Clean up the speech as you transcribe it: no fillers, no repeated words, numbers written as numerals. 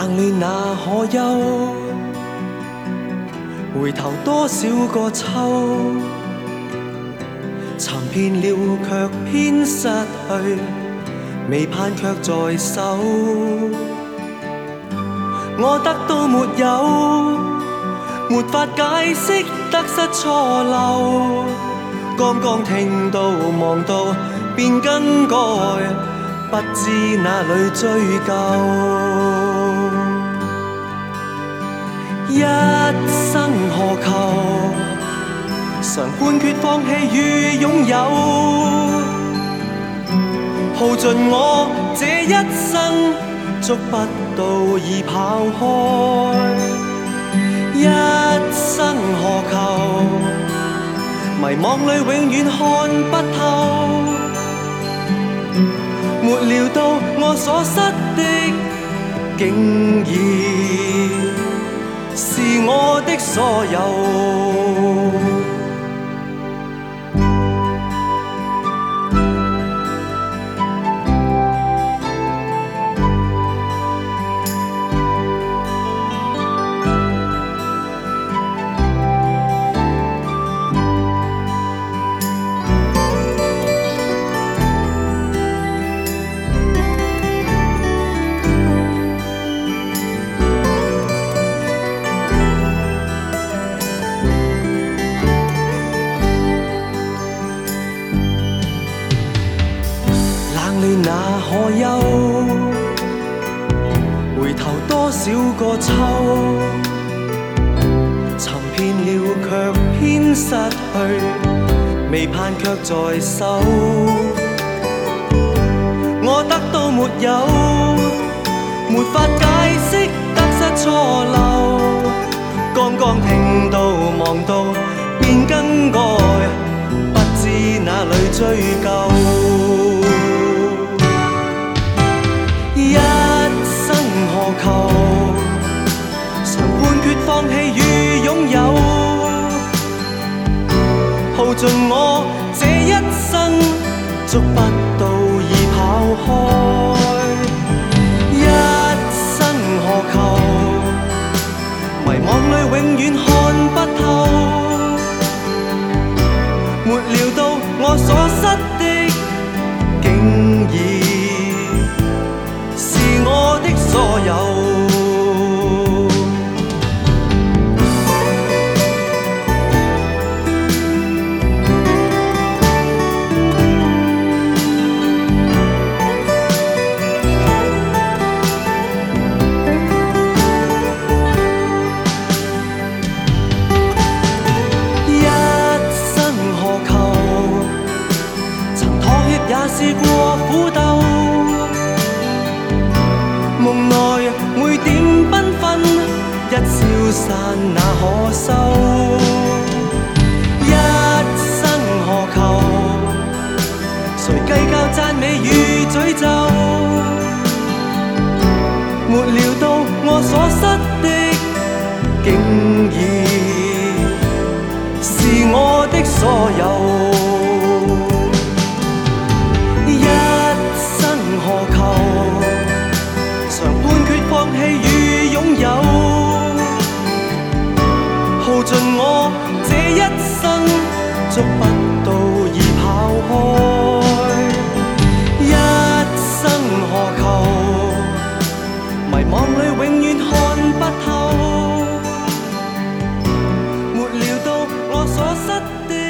冷暖那可休？回頭多少個秋，尋遍了卻偏失去，未盼卻在手。我得到沒有，沒法解釋得失錯漏。剛剛聽到望到便更改，不知哪裏追究。一生何求？常判決放棄與擁有，耗盡我這一生，捉不到已跑開。一生何求？迷惘裏永遠看不透，沒料到我所失的，竟然是我的所有。那可休？回頭多少個秋，尋遍了卻偏失去，未盼卻在手。我得到沒有，沒法解釋得失錯漏。剛剛聽到望到便更改，不知哪裏追究。一生何求？常判決放棄與擁有，耗盡我這一生，捉不到已跑開。一生何求？迷惘裏永遠看不透，沒料到我所失的，竟然我的所有。一生何求？曾妥協也試過苦鬥，夢內每點繽紛，一消散那可收？一生何求？誰計較讚美與詛咒？沒料到我所失的，竟然是我的所有。一生何求？常判決放棄與擁有，耗盡我這一生，捉不到已跑開。一生何求？迷惘裏永遠看不透，沒料到我所失的。